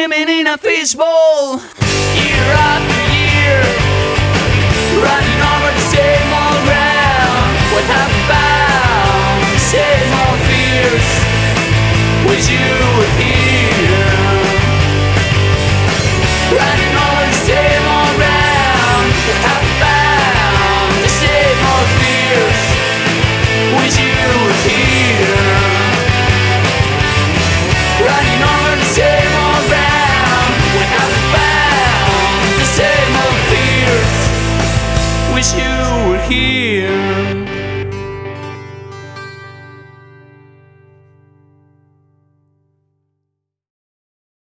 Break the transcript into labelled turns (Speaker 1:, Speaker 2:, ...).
Speaker 1: swimming in a fishbowl, year after year, running over the same old ground. What have we found? The same old fears. Wish you were here. Running over the same old ground. What have we found? The same old fears. Wish you were here. Running over the same old ground. What have we found? The same old fears. Wish you were here.